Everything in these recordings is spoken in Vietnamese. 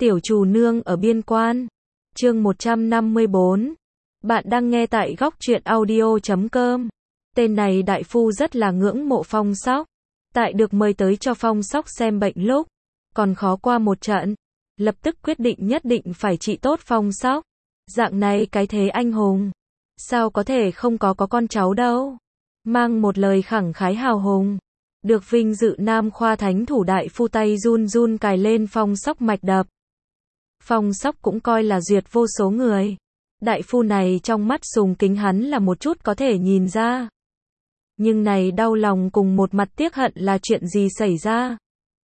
Tiểu Trù Nương ở biên quan. Chương 154. Bạn đang nghe tại góc truyện audio.com. Tên này đại phu rất là ngưỡng mộ Phong Sóc. Tại được mời tới cho Phong Sóc xem bệnh lúc còn khó qua một trận, lập tức quyết định nhất định phải trị tốt Phong Sóc. Dạng này cái thế anh hùng, sao có thể không có con cháu đâu. Mang một lời khẳng khái hào hùng, được vinh dự Nam khoa thánh thủ đại phu tay run run cài lên Phong Sóc mạch đập. Phong Sóc cũng coi là duyệt vô số người. Đại phu này trong mắt sùng kính hắn là một chút có thể nhìn ra. Nhưng này đau lòng cùng một mặt tiếc hận là chuyện gì xảy ra.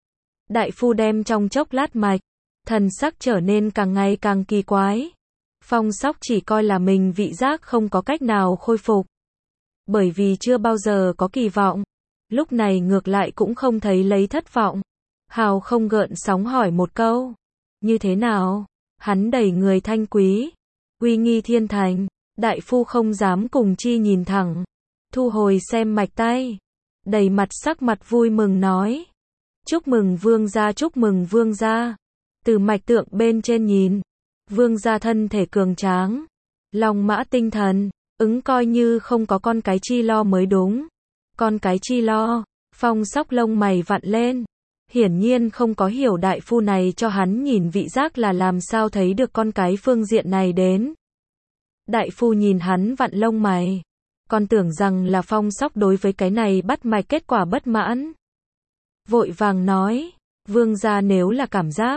Đại phu đem trong chốc lát mạch, thần sắc trở nên càng ngày càng kỳ quái. Phong Sóc chỉ coi là mình vị giác không có cách nào khôi phục. Bởi vì chưa bao giờ có kỳ vọng, lúc này ngược lại cũng không thấy lấy thất vọng. Hào không gợn sóng hỏi một câu. Như thế nào? Hắn đầy người thanh quý, uy nghi thiên thành. Đại phu không dám cùng chi nhìn thẳng, thu hồi xem mạch tay, đầy mặt sắc mặt vui mừng nói. Chúc mừng vương gia, chúc mừng vương gia. Từ mạch tượng bên trên nhìn, vương gia thân thể cường tráng, lòng mã tinh thần, ứng coi như không có con cái chi lo mới đúng. Con cái chi lo? Phong Sóc lông mày vặn lên. Hiển nhiên không có hiểu đại phu này cho hắn nhìn vị giác là làm sao thấy được con cái phương diện này đến. Đại phu nhìn hắn vặn lông mày, còn tưởng rằng là Phong Sóc đối với cái này bắt mạch kết quả bất mãn. Vội vàng nói, vương gia nếu là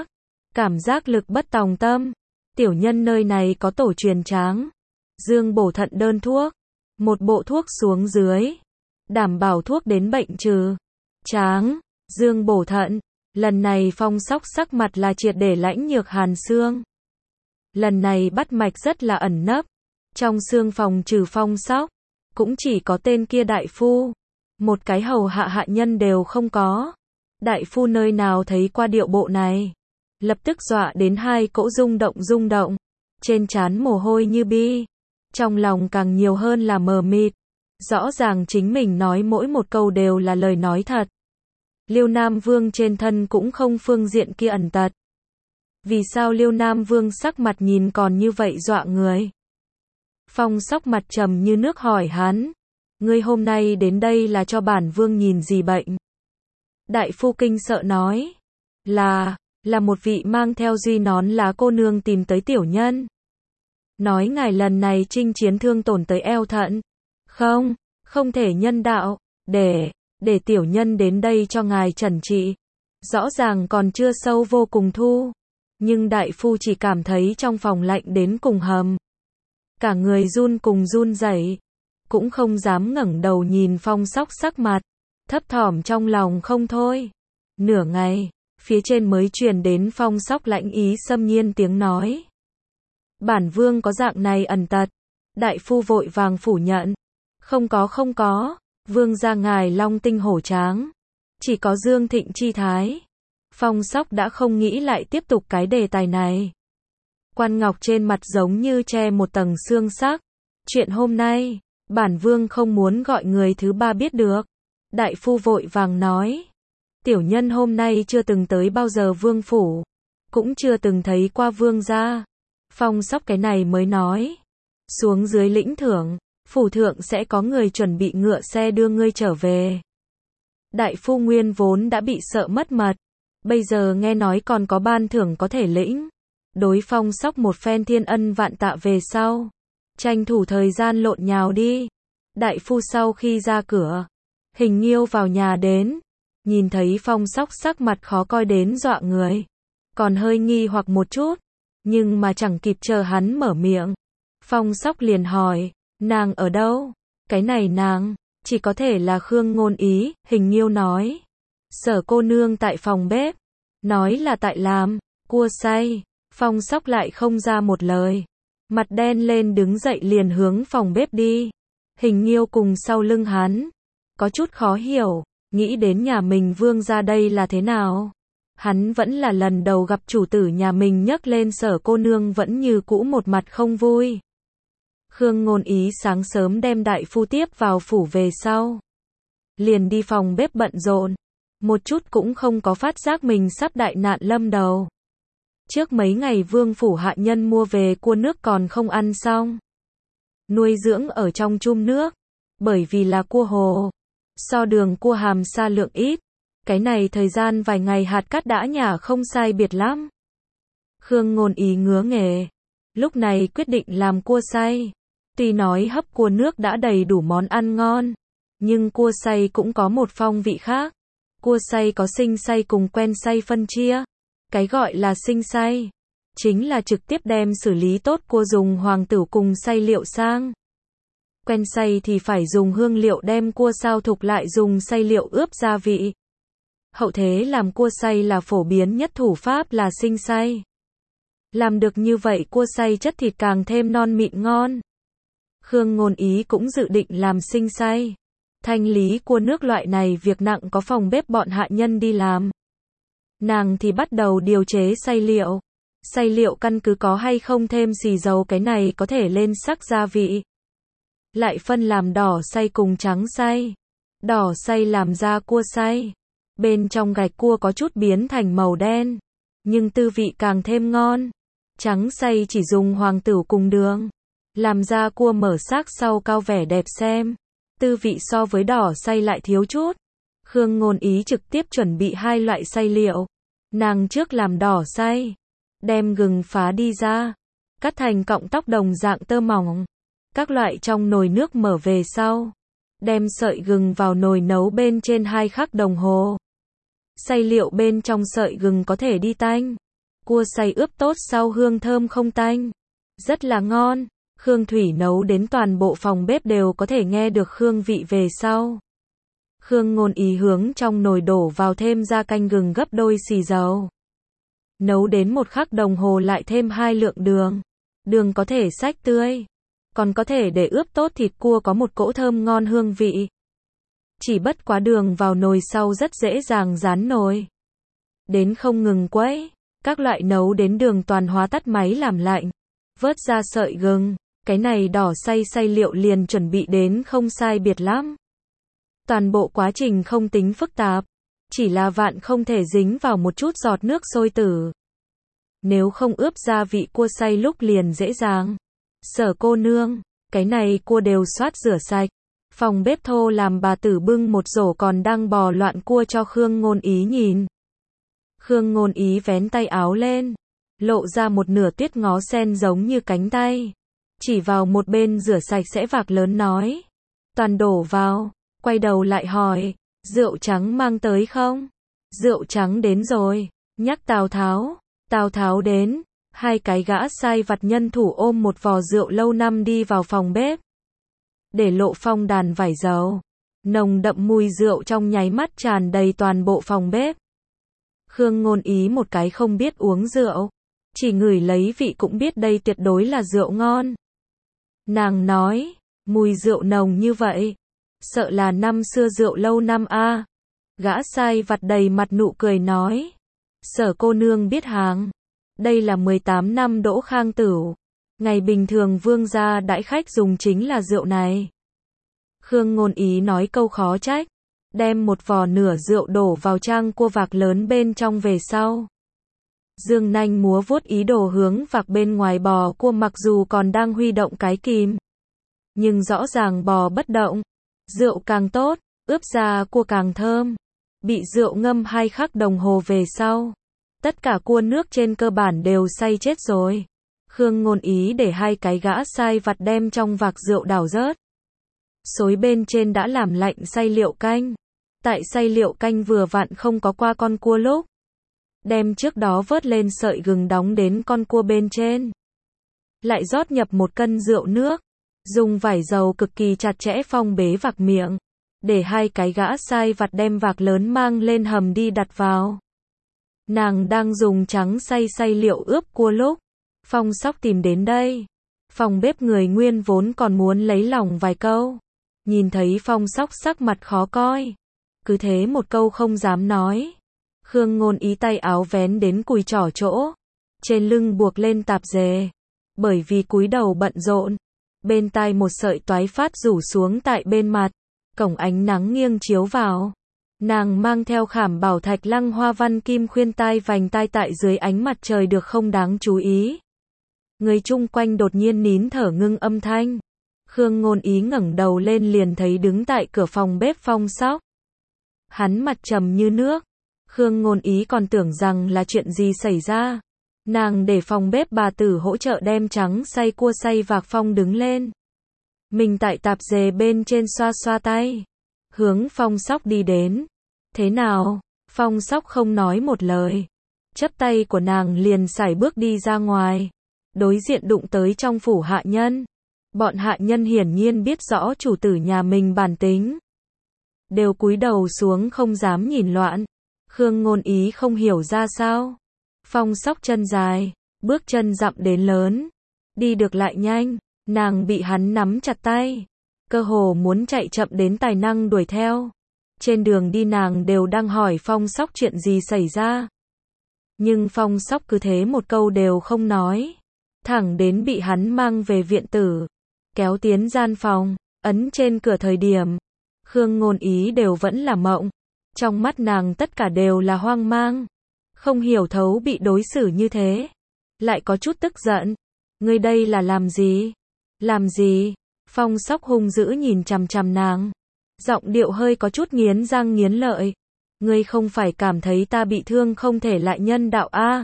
cảm giác lực bất tòng tâm, tiểu nhân nơi này có tổ truyền tráng, dương bổ thận đơn thuốc, một bộ thuốc xuống dưới, đảm bảo thuốc đến bệnh trừ. Tráng, dương bổ thận, lần này Phong Sóc sắc mặt là triệt để lãnh nhược hàn xương. Lần này bắt mạch rất là ẩn nấp, trong xương phòng trừ Phong Sóc, cũng chỉ có tên kia đại phu, một cái hầu hạ hạ nhân đều không có. Đại phu nơi nào thấy qua điệu bộ này, lập tức dọa đến hai cỗ rung động, trên trán mồ hôi như bi, trong lòng càng nhiều hơn là mờ mịt. Rõ ràng chính mình nói mỗi một câu đều là lời nói thật. Liêu Nam Vương trên thân cũng không phương diện kia ẩn tật. Vì sao Liêu Nam Vương sắc mặt nhìn còn như vậy dọa người? Phong Sóc mặt trầm như nước hỏi hắn, ngươi hôm nay đến đây là cho bản vương nhìn gì bệnh? Đại phu kinh sợ nói, là một vị mang theo duy nón lá cô nương tìm tới tiểu nhân. Nói ngài lần này chinh chiến thương tổn tới eo thận. Không thể nhân đạo, để tiểu nhân đến đây cho ngài chẩn trị. Rõ ràng còn chưa sâu vô cùng thu, nhưng đại phu chỉ cảm thấy trong phòng lạnh đến cùng hầm. Cả người run cùng run rẩy, cũng không dám ngẩng đầu nhìn Phong Sóc sắc mặt, thấp thỏm trong lòng không thôi. Nửa ngày, phía trên mới truyền đến Phong Sóc lãnh ý xâm nhiên tiếng nói. Bản vương có dạng này ẩn tật. Đại phu vội vàng phủ nhận. Không có, vương gia ngài long tinh hổ tráng, chỉ có dương thịnh chi thái. Phong Sóc đã không nghĩ lại tiếp tục cái đề tài này. Quan ngọc trên mặt giống như che một tầng xương sắc. Chuyện hôm nay, bản vương không muốn gọi người thứ ba biết được. Đại phu vội vàng nói, tiểu nhân hôm nay chưa từng tới bao giờ vương phủ, cũng chưa từng thấy qua vương gia. Phong Sóc cái này mới nói, xuống dưới lĩnh thưởng, phủ thượng sẽ có người chuẩn bị ngựa xe đưa ngươi trở về. Đại phu nguyên vốn đã bị sợ mất mật, bây giờ nghe nói còn có ban thưởng có thể lĩnh. Đối Phong Sóc một phen thiên ân vạn tạ về sau, tranh thủ thời gian lộn nhào đi. Đại phu sau khi ra cửa, Hình Nghiêu vào nhà đến, nhìn thấy Phong Sóc sắc mặt khó coi đến dọa người, còn hơi nghi hoặc một chút, nhưng mà chẳng kịp chờ hắn mở miệng, Phong Sóc liền hỏi, nàng ở đâu? Cái này nàng, chỉ có thể là Khương Ngôn Ý. Hình Nghiêu nói, Sở cô nương tại phòng bếp, nói là tại làm cua xay. Phong Sóc lại không ra một lời, mặt đen lên đứng dậy liền hướng phòng bếp đi. Hình Nghiêu cùng sau lưng hắn, có chút khó hiểu, nghĩ đến nhà mình vương gia đây là thế nào. Hắn vẫn là lần đầu gặp chủ tử nhà mình nhắc lên Sở cô nương vẫn như cũ một mặt không vui. Khương Ngôn Ý sáng sớm đem đại phu tiếp vào phủ về sau, liền đi phòng bếp bận rộn, một chút cũng không có phát giác mình sắp đại nạn lâm đầu. Trước mấy ngày vương phủ hạ nhân mua về cua nước còn không ăn xong. Nuôi dưỡng ở trong chum nước. Bởi vì là cua hồ. So đường cua hàm sa lượng ít. Cái này thời gian vài ngày hạt cát đã nhả không sai biệt lắm. Khương Ngôn Ý ngứa nghề. Lúc này quyết định làm cua xay. Tuy nói hấp cua nước đã đầy đủ món ăn ngon. Nhưng cua xay cũng có một phong vị khác. Cua xay có sinh xay cùng quen xay phân chia. Cái gọi là sinh xay chính là trực tiếp đem xử lý tốt cua dùng hoàng tửu cùng xay liệu sang. Quen xay thì phải dùng hương liệu đem cua sao thục lại dùng xay liệu ướp gia vị. Hậu thế làm cua xay là phổ biến nhất thủ pháp là sinh xay. Làm được như vậy cua xay chất thịt càng thêm non mịn ngon. Khương Ngôn Ý cũng dự định làm sinh xay. Thanh lý cua nước loại này việc nặng có phòng bếp bọn hạ nhân đi làm. Nàng thì bắt đầu điều chế xay liệu. Xay liệu căn cứ có hay không thêm xì dầu cái này có thể lên sắc gia vị. Lại phân làm đỏ xay cùng trắng xay. Đỏ xay làm ra cua xay. Bên trong gạch cua có chút biến thành màu đen. Nhưng tư vị càng thêm ngon. Trắng xay chỉ dùng hoàng tửu cùng đường. Làm ra cua mở xác sau cao vẻ đẹp xem. Tư vị so với đỏ xay lại thiếu chút. Khương Ngôn Ý trực tiếp chuẩn bị hai loại xay liệu. Nàng trước làm đỏ xay. Đem gừng phá đi ra. Cắt thành cọng tóc đồng dạng tơ mỏng. Các loại trong nồi nước mở về sau. Đem sợi gừng vào nồi nấu bên trên 2 khắc đồng hồ. Xay liệu bên trong sợi gừng có thể đi tanh. Cua xay ướp tốt sau hương thơm không tanh. Rất là ngon. Khương Thủy nấu đến toàn bộ phòng bếp đều có thể nghe được hương vị về sau. Khương Ngôn Ý hướng trong nồi đổ vào thêm ra canh gừng gấp đôi xì dầu. Nấu đến 1 khắc đồng hồ lại thêm 2 lượng đường. Đường có thể xách tươi. Còn có thể để ướp tốt thịt cua có một cỗ thơm ngon hương vị. Chỉ bất quá đường vào nồi sau rất dễ dàng rán nồi. Đến không ngừng quấy. Các loại nấu đến đường toàn hóa tắt máy làm lạnh. Vớt ra sợi gừng. Cái này đỏ xay liệu liền chuẩn bị đến không sai biệt lắm. Toàn bộ quá trình không tính phức tạp. Chỉ là vạn không thể dính vào một chút giọt nước sôi tử. Nếu không ướp gia vị cua xay lúc liền dễ dàng. Sở cô nương, cái này cua đều xoát rửa sạch. Phòng bếp thô làm bà tử bưng một rổ còn đang bò loạn cua cho Khương Ngôn Ý nhìn. Khương Ngôn Ý vén tay áo lên. Lộ ra một nửa tuyết ngó sen giống như cánh tay. Chỉ vào một bên rửa sạch sẽ vạc lớn nói. Toàn đổ vào. Quay đầu lại hỏi. Rượu trắng mang tới không? Rượu trắng đến rồi. Nhắc Tào Tháo. Tào Tháo đến. 2 cái gã sai vặt nhân thủ ôm một vò rượu lâu năm đi vào phòng bếp. Để lộ phong đàn vải dầu. Nồng đậm mùi rượu trong nháy mắt tràn đầy toàn bộ phòng bếp. Khương Ngôn Ý một cái không biết uống rượu. Chỉ ngửi lấy vị cũng biết đây tuyệt đối là rượu ngon. Nàng nói, mùi rượu nồng như vậy. Sợ là năm xưa rượu lâu năm a. Gã sai vặt đầy mặt nụ cười nói. Sở cô nương biết hàng. Đây là 18 năm Đỗ Khang Tửu. Ngày bình thường vương gia đãi khách dùng chính là rượu này. Khương Ngôn Ý nói câu khó trách. Đem một vò nửa rượu đổ vào trang cua vạc lớn bên trong về sau. Dương nanh múa vuốt ý đồ hướng vạc bên ngoài bò cua mặc dù còn đang huy động cái kìm. Nhưng rõ ràng bò bất động. Rượu càng tốt, ướp ra cua càng thơm. Bị rượu ngâm 2 khắc đồng hồ về sau. Tất cả cua nước trên cơ bản đều xay chết rồi. Khương Ngôn Ý để 2 cái gã sai vặt đem trong vạc rượu đảo rớt. Xối bên trên đã làm lạnh xay liệu canh. Tại xay liệu canh vừa vặn không có qua con cua lúc. Đem trước đó vớt lên sợi gừng đóng đến con cua bên trên. Lại rót nhập 1 cân rượu nước. Dùng vải dầu cực kỳ chặt chẽ phong bế vạc miệng. Để 2 cái gã sai vặt đem vạc lớn mang lên hầm đi đặt vào. Nàng đang dùng trắng xay liệu ướp cua lúc. Phong Sóc tìm đến đây. Phòng bếp người nguyên vốn còn muốn lấy lòng vài câu. Nhìn thấy Phong Sóc sắc mặt khó coi. Cứ thế một câu không dám nói. Khương Ngôn Ý tay áo vén đến cùi trỏ chỗ. Trên lưng buộc lên tạp dề. Bởi vì cúi đầu bận rộn. Bên tai một sợi toái phát rủ xuống tại bên mặt. Cổng ánh nắng nghiêng chiếu vào. Nàng mang theo khảm bảo thạch lăng hoa văn kim khuyên tai vành tai tại dưới ánh mặt trời được không đáng chú ý. Người chung quanh đột nhiên nín thở ngưng âm thanh. Khương Ngôn Ý ngẩng đầu lên liền thấy đứng tại cửa phòng bếp Phong Sóc. Hắn mặt trầm như nước. Khương Ngôn Ý còn tưởng rằng là chuyện gì xảy ra. Nàng để phòng bếp bà tử hỗ trợ đem trắng xay cua xay vạc Phong đứng lên. Mình tại tạp dề bên trên xoa xoa tay. Hướng Phong Sóc đi đến. Thế nào? Phong Sóc không nói một lời. Chấp tay của nàng liền sải bước đi ra ngoài. Đối diện đụng tới trong phủ hạ nhân. Bọn hạ nhân hiển nhiên biết rõ chủ tử nhà mình bản tính. Đều cúi đầu xuống không dám nhìn loạn. Khương Ngôn Ý không hiểu ra sao. Phong Sóc chân dài, bước chân dặm đến lớn. Đi được lại nhanh, nàng bị hắn nắm chặt tay. Cơ hồ muốn chạy chậm đến tài năng đuổi theo. Trên đường đi nàng đều đang hỏi Phong Sóc chuyện gì xảy ra. Nhưng Phong Sóc cứ thế một câu đều không nói. Thẳng đến bị hắn mang về viện tử. Kéo tiến gian phòng, ấn trên cửa thời điểm. Khương Ngôn Ý đều vẫn là mộng. Trong mắt nàng tất cả đều là hoang mang. Không hiểu thấu bị đối xử như thế. Lại có chút tức giận. Ngươi đây là làm gì? Làm gì? Phong Sóc hung dữ nhìn chằm chằm nàng. Giọng điệu hơi có chút nghiến răng nghiến lợi. Ngươi không phải cảm thấy ta bị thương không thể lại nhân đạo a?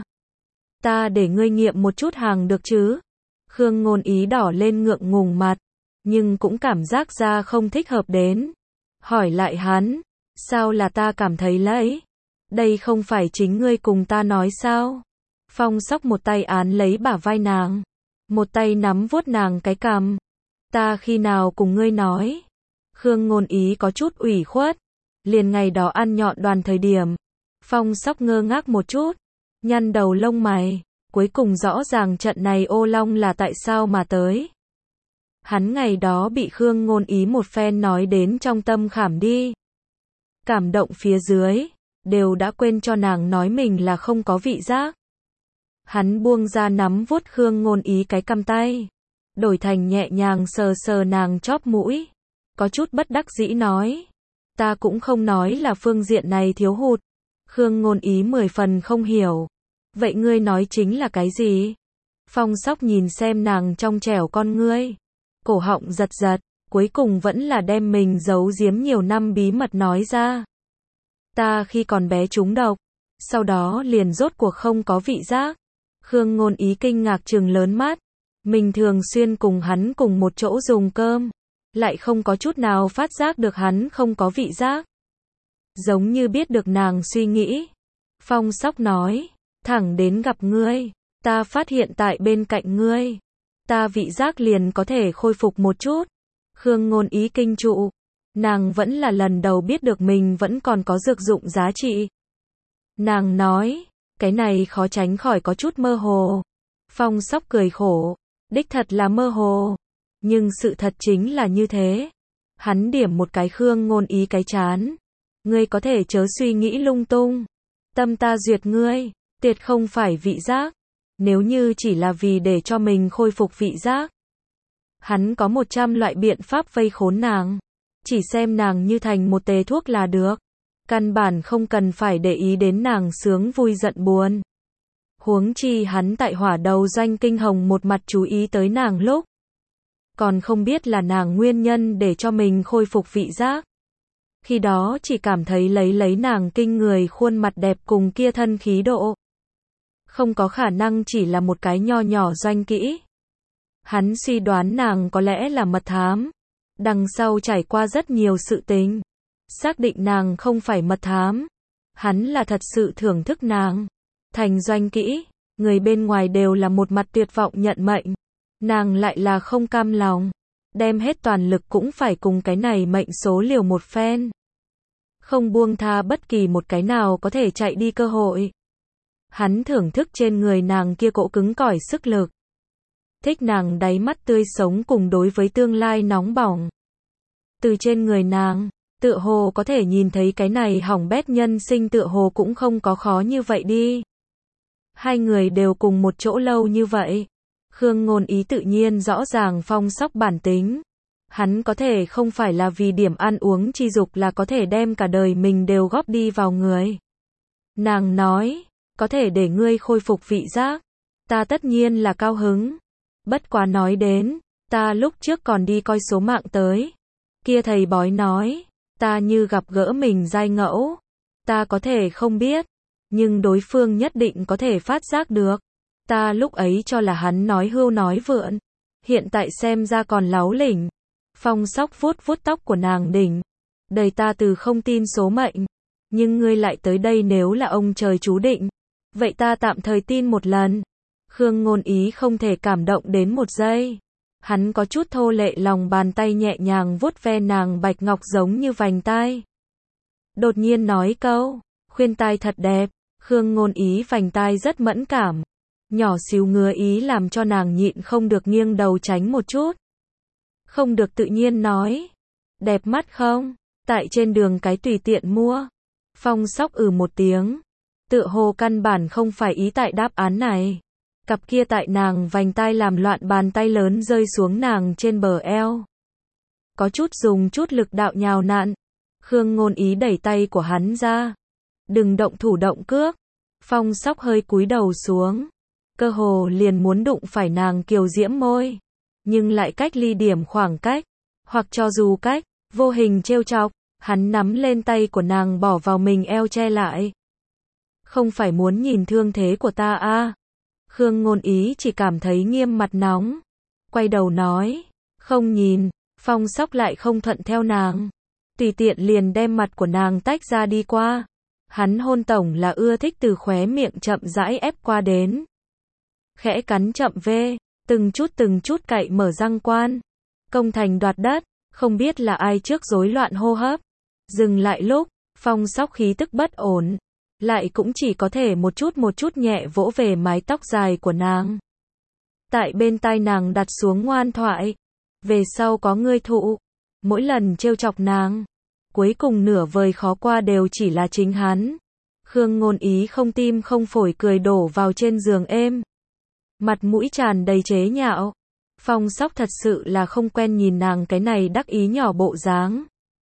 Ta để ngươi nghiệm một chút hàng được chứ? Khương Ngôn Ý đỏ lên ngượng ngùng mặt. Nhưng cũng cảm giác ra không thích hợp đến. Hỏi lại hắn. Sao là ta cảm thấy lẫy? Đây không phải chính ngươi cùng ta nói sao? Phong Sóc một tay án lấy bả vai nàng. Một tay nắm vuốt nàng cái cằm. Ta khi nào cùng ngươi nói? Khương Ngôn Ý có chút ủy khuất. Liền ngày đó ăn nhọn đoàn thời điểm. Phong Sóc ngơ ngác một chút. Nhăn đầu lông mày. Cuối cùng rõ ràng trận này ô long là tại sao mà tới. Hắn ngày đó bị Khương Ngôn Ý một phen nói đến trong tâm khảm đi. Cảm động phía dưới. Đều đã quên cho nàng nói mình là không có vị giác. Hắn buông ra nắm vuốt Khương Ngôn Ý cái cằm tay. Đổi thành nhẹ nhàng sờ sờ nàng chóp mũi. Có chút bất đắc dĩ nói. Ta cũng không nói là phương diện này thiếu hụt. Khương Ngôn Ý 10 phần không hiểu. Vậy ngươi nói chính là cái gì? Phong Sóc nhìn xem nàng trong trẻo con ngươi. Cổ họng giật giật. Cuối cùng vẫn là đem mình giấu giếm nhiều năm bí mật nói ra. Ta khi còn bé trúng độc. Sau đó liền rốt cuộc không có vị giác. Khương Ngôn Ý kinh ngạc trừng lớn mắt. Mình thường xuyên cùng hắn cùng một chỗ dùng cơm. Lại không có chút nào phát giác được hắn không có vị giác. Giống như biết được nàng suy nghĩ. Phong Sóc nói. Thẳng đến gặp ngươi. Ta phát hiện tại bên cạnh ngươi. Ta vị giác liền có thể khôi phục một chút. Khương Ngôn Ý kinh trụ. Nàng vẫn là lần đầu biết được mình vẫn còn có dược dụng giá trị. Nàng nói. Cái này khó tránh khỏi có chút mơ hồ. Phong Sóc cười khổ. Đích thật là mơ hồ. Nhưng sự thật chính là như thế. Hắn điểm một cái Khương Ngôn Ý cái chán. Ngươi có thể chớ suy nghĩ lung tung. Tâm ta duyệt ngươi. Tuyệt không phải vị giác. Nếu như chỉ là vì để cho mình khôi phục vị giác. Hắn có 100 loại biện pháp vây khốn nàng. Chỉ xem nàng như thành một tề thuốc là được. Căn bản không cần phải để ý đến nàng sướng vui giận buồn. Huống chi hắn tại hỏa đầu doanh kinh hồng một mặt chú ý tới nàng lúc. Còn không biết là nàng nguyên nhân để cho mình khôi phục vị giác. Khi đó chỉ cảm thấy lấy nàng kinh người khuôn mặt đẹp cùng kia thân khí độ. Không có khả năng chỉ là một cái nho nhỏ doanh kỹ. Hắn suy đoán nàng có lẽ là mật thám. Đằng sau trải qua rất nhiều sự tình. Xác định nàng không phải mật thám. Hắn là thật sự thưởng thức nàng. Thành doanh kỹ. Người bên ngoài đều là một mặt tuyệt vọng nhận mệnh. Nàng lại là không cam lòng. Đem hết toàn lực cũng phải cùng cái này mệnh số liều một phen. Không buông tha bất kỳ một cái nào có thể chạy đi cơ hội. Hắn thưởng thức trên người nàng kia cỗ cứng cỏi sức lực. Thích nàng đáy mắt tươi sống cùng đối với tương lai nóng bỏng. Từ trên người nàng, tựa hồ có thể nhìn thấy cái này hỏng bét nhân sinh tựa hồ cũng không có khó như vậy đi. Hai người đều cùng một chỗ lâu như vậy. Khương Ngôn Ý tự nhiên rõ ràng Phong Sóc bản tính. Hắn có thể không phải là vì điểm ăn uống chi dục là có thể đem cả đời mình đều góp đi vào người. Nàng nói, có thể để ngươi khôi phục vị giác. Ta tất nhiên là cao hứng. Bất quá nói đến, ta lúc trước còn đi coi số mạng tới. Kia thầy bói nói, ta như gặp gỡ mình giai ngẫu. Ta có thể không biết, nhưng đối phương nhất định có thể phát giác được. Ta lúc ấy cho là hắn nói hưu nói vượn. Hiện tại xem ra còn láo lỉnh. Phong Sóc vuốt vuốt tóc của nàng đỉnh. Đời ta từ không tin số mệnh. Nhưng ngươi lại tới đây nếu là ông trời chú định. Vậy ta tạm thời tin một lần. Khương Ngôn Ý không thể cảm động đến một giây. Hắn có chút thô lệ lòng bàn tay nhẹ nhàng vuốt ve nàng bạch ngọc giống như vành tai. Đột nhiên nói câu, khuyên tai thật đẹp. Khương Ngôn Ý vành tai rất mẫn cảm. Nhỏ xíu ngứa ý làm cho nàng nhịn không được nghiêng đầu tránh một chút. Không được tự nhiên nói. Đẹp mắt không? Tại trên đường cái tùy tiện mua. Phong Sóc một tiếng. Tựa hồ căn bản không phải ý tại đáp án này. Cặp kia tại nàng vành tai làm loạn bàn tay lớn rơi xuống nàng trên bờ eo. Có chút dùng chút lực đạo nhào nặn. Khương Ngôn Ý đẩy tay của hắn ra. Đừng động thủ động cước. Phong Sóc hơi cúi đầu xuống. Cơ hồ liền muốn đụng phải nàng kiều diễm môi. Nhưng lại cách ly điểm khoảng cách. Hoặc cho dù cách, vô hình trêu chọc. Hắn nắm lên tay của nàng bỏ vào mình eo che lại. Không phải muốn nhìn thương thế của ta à? Khương Ngôn Ý chỉ cảm thấy nghiêm mặt nóng. Quay đầu nói. Không nhìn. Phong Sóc lại không thuận theo nàng. Tùy tiện liền đem mặt của nàng tách ra đi qua. Hắn hôn tổng là ưa thích từ khóe miệng chậm rãi ép qua đến. Khẽ cắn chậm vê. Từng chút cậy mở răng quan. Công thành đoạt đất. Không biết là ai trước rối loạn hô hấp. Dừng lại lúc. Phong Sóc khí tức bất ổn. Lại cũng chỉ có thể một chút nhẹ vỗ về mái tóc dài của nàng. Tại bên tai nàng đặt xuống ngoan thoại. Về sau có ngươi thụ. Mỗi lần trêu chọc nàng. Cuối cùng nửa vời khó qua đều chỉ là chính hắn. Khương Ngôn Ý không tim không phổi cười đổ vào trên giường êm. Mặt mũi tràn đầy chế nhạo. Phong Sóc thật sự là không quen nhìn nàng cái này đắc ý nhỏ bộ dáng.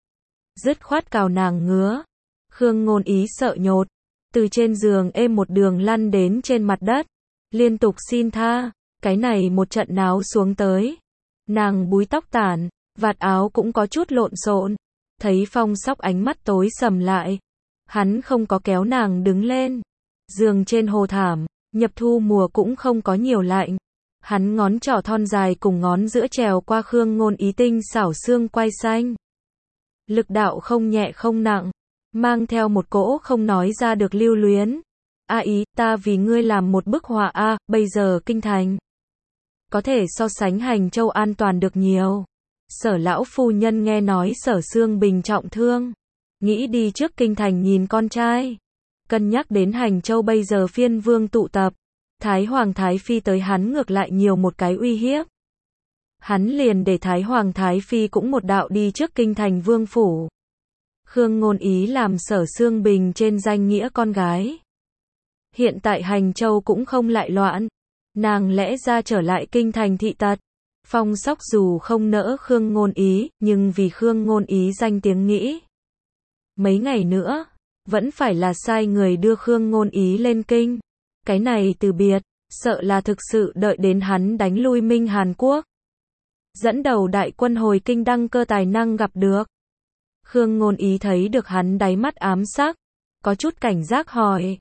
Dứt khoát cào nàng ngứa. Khương Ngôn Ý sợ nhột. Từ trên giường êm một đường lăn đến trên mặt đất. Liên tục xin tha. Cái này một trận náo xuống tới. Nàng búi tóc tản. Vạt áo cũng có chút lộn xộn. Thấy Phong Sóc ánh mắt tối sầm lại. Hắn không có kéo nàng đứng lên. Giường trên hồ thảm. Nhập thu mùa cũng không có nhiều lạnh. Hắn ngón trỏ thon dài cùng ngón giữa trèo qua Khương Ngôn Ý tinh xảo xương quai xanh. Lực đạo không nhẹ không nặng. Mang theo một cỗ không nói ra được lưu luyến. A Ý, ta vì ngươi làm một bức họa a, bây giờ kinh thành. Có thể so sánh Hành Châu an toàn được nhiều. Sở lão phu nhân nghe nói Sở Xương Bình trọng thương. Nghĩ đi trước kinh thành nhìn con trai. Cân nhắc đến Hành Châu bây giờ phiên vương tụ tập. Thái Hoàng Thái Phi tới hắn ngược lại nhiều một cái uy hiếp. Hắn liền để Thái Hoàng Thái Phi cũng một đạo đi trước kinh thành vương phủ. Khương Ngôn Ý làm Sở Xương Bình trên danh nghĩa con gái. Hiện tại Hành Châu cũng không lại loạn. Nàng lẽ ra trở lại kinh thành thị tật. Phong Sóc dù không nỡ Khương Ngôn Ý, nhưng vì Khương Ngôn Ý danh tiếng nghĩ. Mấy ngày nữa, vẫn phải là sai người đưa Khương Ngôn Ý lên kinh. Cái này từ biệt, sợ là thực sự đợi đến hắn đánh lui Minh Hàn Quốc. Dẫn đầu đại quân hồi kinh đăng cơ tài năng gặp được. Khương Ngôn Ý thấy được hắn đáy mắt ám sắc. Có chút cảnh giác hỏi.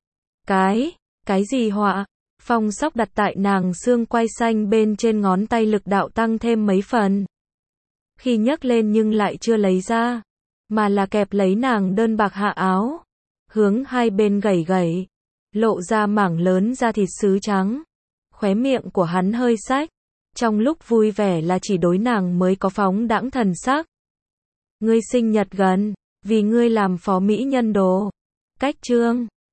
Cái gì họa? Phong Sóc đặt tại nàng xương quai xanh bên trên ngón tay lực đạo tăng thêm mấy phần. Khi nhấc lên nhưng lại chưa lấy ra. Mà là kẹp lấy nàng đơn bạc hạ áo. Hướng hai bên gẩy. Lộ ra mảng lớn da thịt sứ trắng. Khóe miệng của hắn hơi xách. Trong lúc vui vẻ là chỉ đối nàng mới có phóng đãng thần sắc. Ngươi sinh nhật gần. Vì ngươi làm phó mỹ nhân đồ. Cách chương